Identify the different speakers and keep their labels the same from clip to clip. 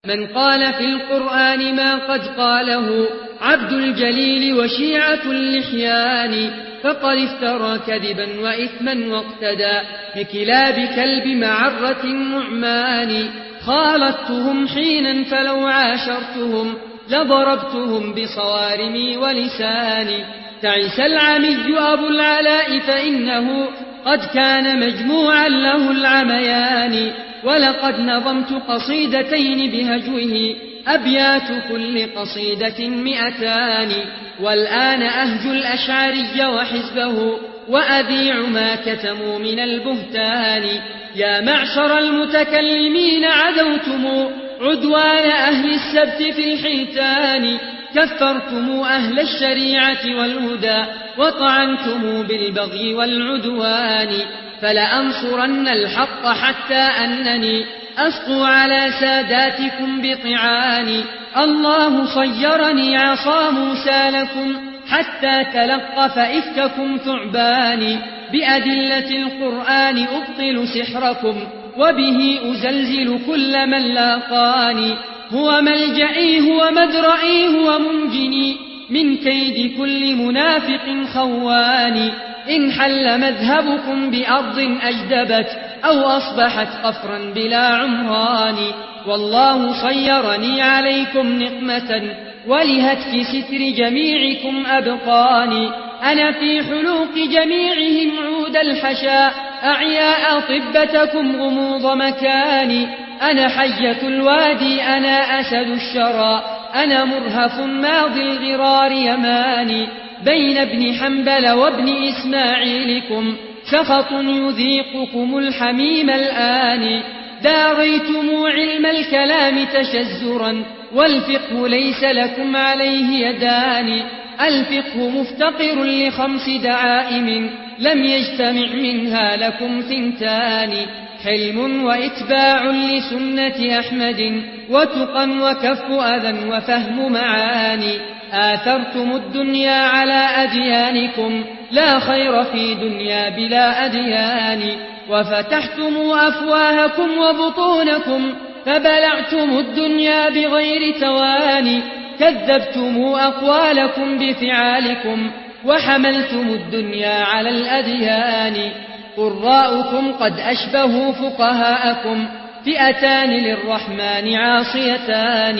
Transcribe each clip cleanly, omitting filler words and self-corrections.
Speaker 1: من قال في القرآن ما قد قاله عبد الجليل وشيعة اللحيان فقد افترى كذبا وإثما واقتدى بكلاب كلب معرة نعمان خالطتهم حينا فلو عاشرتهم لضربتهم بصوارمي ولساني تعس العمي أبو العلاء فإنه قد كان مجموعا له العميان ولقد نظمت قصيدتين بهجوه أبيات كل قصيدة 200 والآن أهج الأشعري وحزبه وأذيع ما كتموا من البهتان يا معشر المتكلمين عدوتم عدوان أهل السبت في الحيتان كفرتم أهل الشريعة والهدى وطعنتم بالبغي والعدوان فلأنصرن الحق حتى أنني أسقو على ساداتكم بطعان الله صيرني عصا موسى لكم حتى تلقف إفككم ثعبان بأدلة القرآن أبطل سحركم وبه أزلزل كل من لاقاني هو ملجئي هو مدرئي هو منجني من كيد كل منافق خوان إن حل مذهبكم بأرض أجدبت أو أصبحت قفرا بلا عمران والله صيرني عليكم نقمة ولهتك ستر جميعكم أبقاني أنا في حلوق جميعهم عود الحشاء أعياء طبتكم غموض مكاني أنا حية الوادي أنا أسد الشرى أنا مرهف ماضي الغرار يماني بين ابن حنبل وابن إسماعيلكم شخط يذيقكم الحميم الآن داريتم علم الكلام تشزرا والفقه ليس لكم عليه يدان الفقه مفتقر ل5 دعائم لم يجتمع منها لكم 2 حلم وإتباع لسنة أحمد وتقى وكف أذى وفهم معاني آثرتم الدنيا على أديانكم لا خير في دنيا بلا أديان وفتحتم أفواهكم وبطونكم فبلعتم الدنيا بغير تواني كذبتم أقوالكم بفعالكم وحملتم الدنيا على الأديان قراؤكم قد أشبهوا فقهاءكم فئتان للرحمن عاصيتان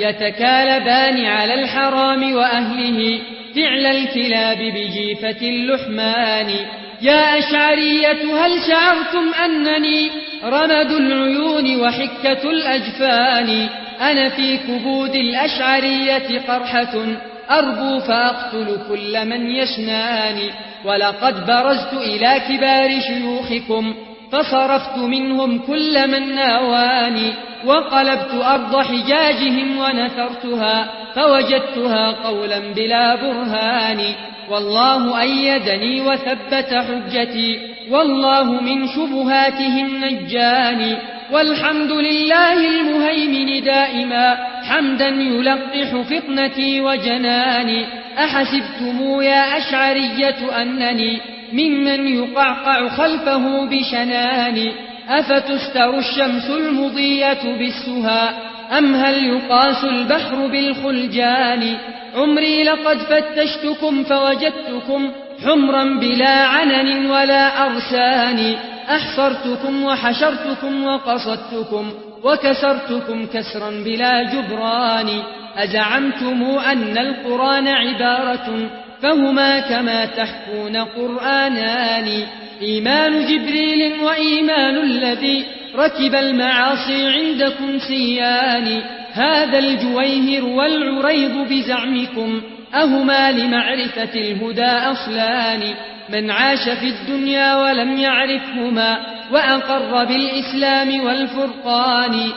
Speaker 1: يتكالبان على الحرام وأهله فعل الكلاب بجيفة اللحمان يا أشعرية هل شعرتم أنني رمد العيون وحكة الأجفان أنا في كبود الأشعرية قرحة أربو فأقتل كل من يشناني ولقد برزت إلى كبار شيوخكم فصرفت منهم كل من ناواني وقلبت أرض حجاجهم ونثرتها فوجدتها قولا بلا برهان والله أيدني وثبت حجتي والله من شبهاتهم نجاني والحمد لله المهيمن دائما حمدا يلقح فطنتي وجناني أحسبتم يا أشعرية أنني ممن يقعقع خلفه بشناني أفتستر الشمس المضية بالسها أم هل يقاس البحر بالخلجان عمري لقد فتشتكم فوجدتكم حمرا بلا عنن ولا أرسان أحصرتكم وحشرتكم وقصدتكم وكسرتكم كسرا بلا جبران أزعمتم أن القرآن عبارة فهما كما تحكون قرآنان إيمان جبريل وإيمان الذي ركب المعاصي عندكم سيان هذا الجويهر والعريض بزعمكم أهما لمعرفة الهدى أصلان من عاش في الدنيا ولم يعرفهما وأقر بالإسلام والفرقان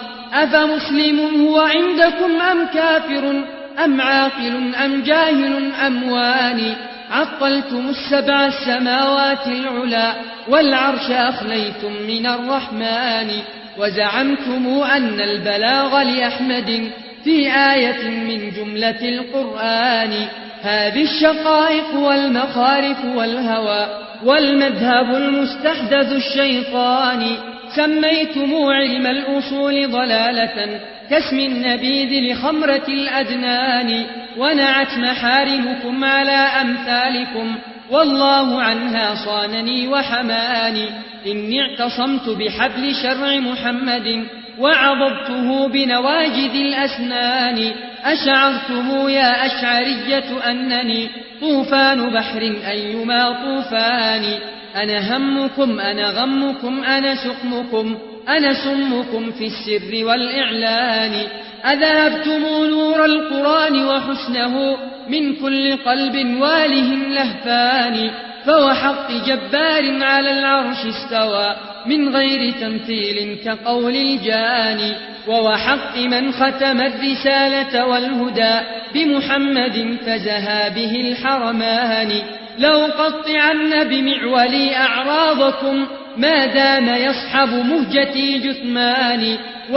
Speaker 1: أفمسلم هو عندكم أم كافر أم عاقل أم جاهل أم واني عطلتم 7 السماوات العلا والعرش أخليتم من الرحمن وزعمتم أن البلاغ لأحمد في آية من جملة القرآن هذه الشقائق والمخارف والهوى والمذهب المستحدث الشيطاني سميتم علم الأصول ضلالة كاسم النبيذ لخمرة الأدنان ونعت محارمكم على أمثالكم والله عنها صانني وحماني إني اعتصمت بحبل شرع محمد وعضبته بنواجذ الأسنان أشعرتم يا أشعرية أنني طوفان بحر أيما طوفان أنا همكم أنا غمكم أنا سقمكم أنا سمكم في السر والإعلان أذهبتم نور القرآن وحسنه من كل قلب واله لهفان فوحق جبار على العرش استوى من غير تمثيل كقول الجاني ووحق من ختم الرسالة والهدى بمحمد فزها به الحرمان لأقطعن بمعولي أعراضكم ما دام يصحب مهجتي جثماني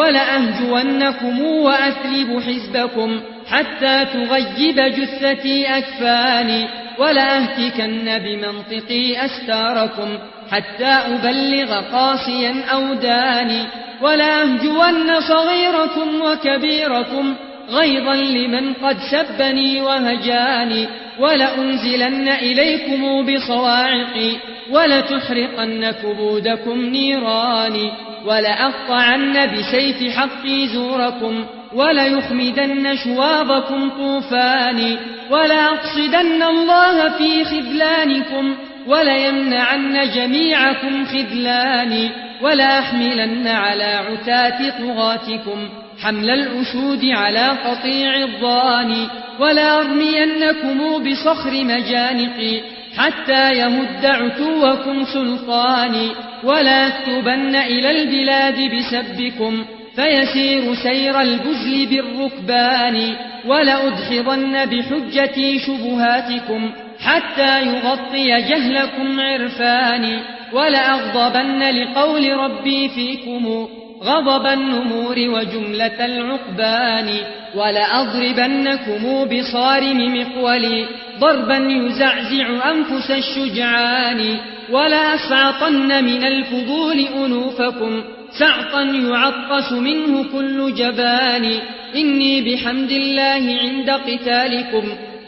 Speaker 1: ولأهجونكم وأثلب حزبكم حتى تغيب جثتي أكفاني ولأهتكن بمنطقي أستاركم حتى أبلغ قاصيا أوداني ولأهجون صغيركم وكبيركم غيظا لمن قد سبني وهجاني ولأنزلن إليكم بصواعقي ولتحرقن كبودكم نيراني ولأقطعن بسيف حقي زوركم وليخمدن شواظكم طوفاني ولأقصدن الله في خذلانكم وليمنعن جميعكم خذلاني ولأحملن على عتاة طغاتكم حمل الأسود على قطيع الضاني ولأرمينكم بصخر مجانقي حتى يمد عتوكم سلطاني ولا أكتبن إلى البلاد بسبكم فيسير سير البزل بالركبان ولأدحضن بحجتي شبهاتكم حتى يغطي جهلكم عرفاني ولأغضبن لقول ربي فيكم غضب النمور وجملة العقبان ولأضربنكم بصارم مقولي ضربا يزعزع أنفس الشجعان ولأسعطن من الفضول أنوفكم سعطا يعطس منه كل جبان إني بحمد الله عند قتالكم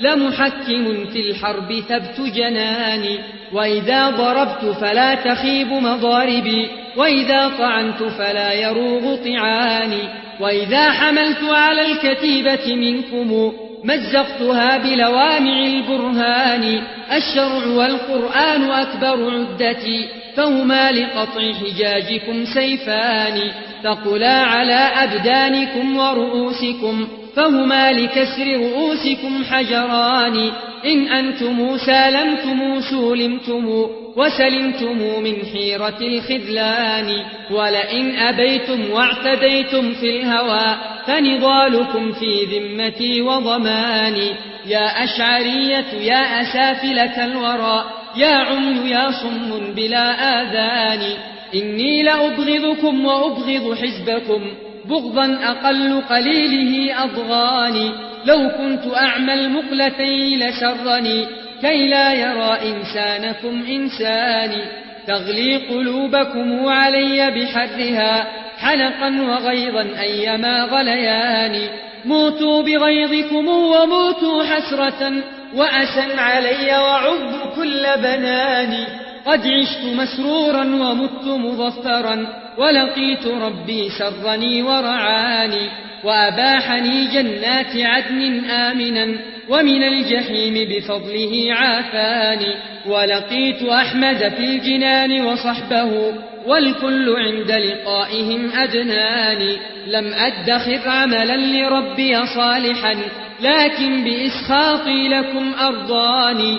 Speaker 1: لمحكم في الحرب ثبت جناني وإذا ضربت فلا تخيب مضاربي وإذا طعنت فلا يروغ طعاني وإذا حملت على الكتيبة منكم مزقتها بلوامع البرهان الشرع والقرآن أكبر عدتي فهما لقطع حجاجكم سيفان ثقلا على أبدانكم ورؤوسكم فهما لكسر رؤوسكم حجران إن أنتم سالمتم سولمتم وسلمتم من حيرة الخذلان ولئن أبيتم واعتديتم في الهوى فنضالكم في ذمتي وضماني يا أشعرية يا أسافلة الورى يا عمي يا صم بلا آذان إني لأبغضكم وأبغض حزبكم بغضا أقل قليله أضغاني لو كنت أعمى المقلتين لسرني كي لا يرى إنسانكم إنساني تغلي قلوبكم علي بحرها حلقا وغيظا أيما غليان موتوا بغيظكم وموتوا حسرة وأسا علي وعض كل بناني قد عشت مسرورا ومت مظفرا ولقيت ربي سرني ورعاني وأباحني جنات عدن آمنا ومن الجحيم بفضله عافاني ولقيت أحمد في الجنان وصحبه والكل عند لقائهم أدناني لم أدخر عملا لربي صالحا لكن بإسخاطي لكم أرضاني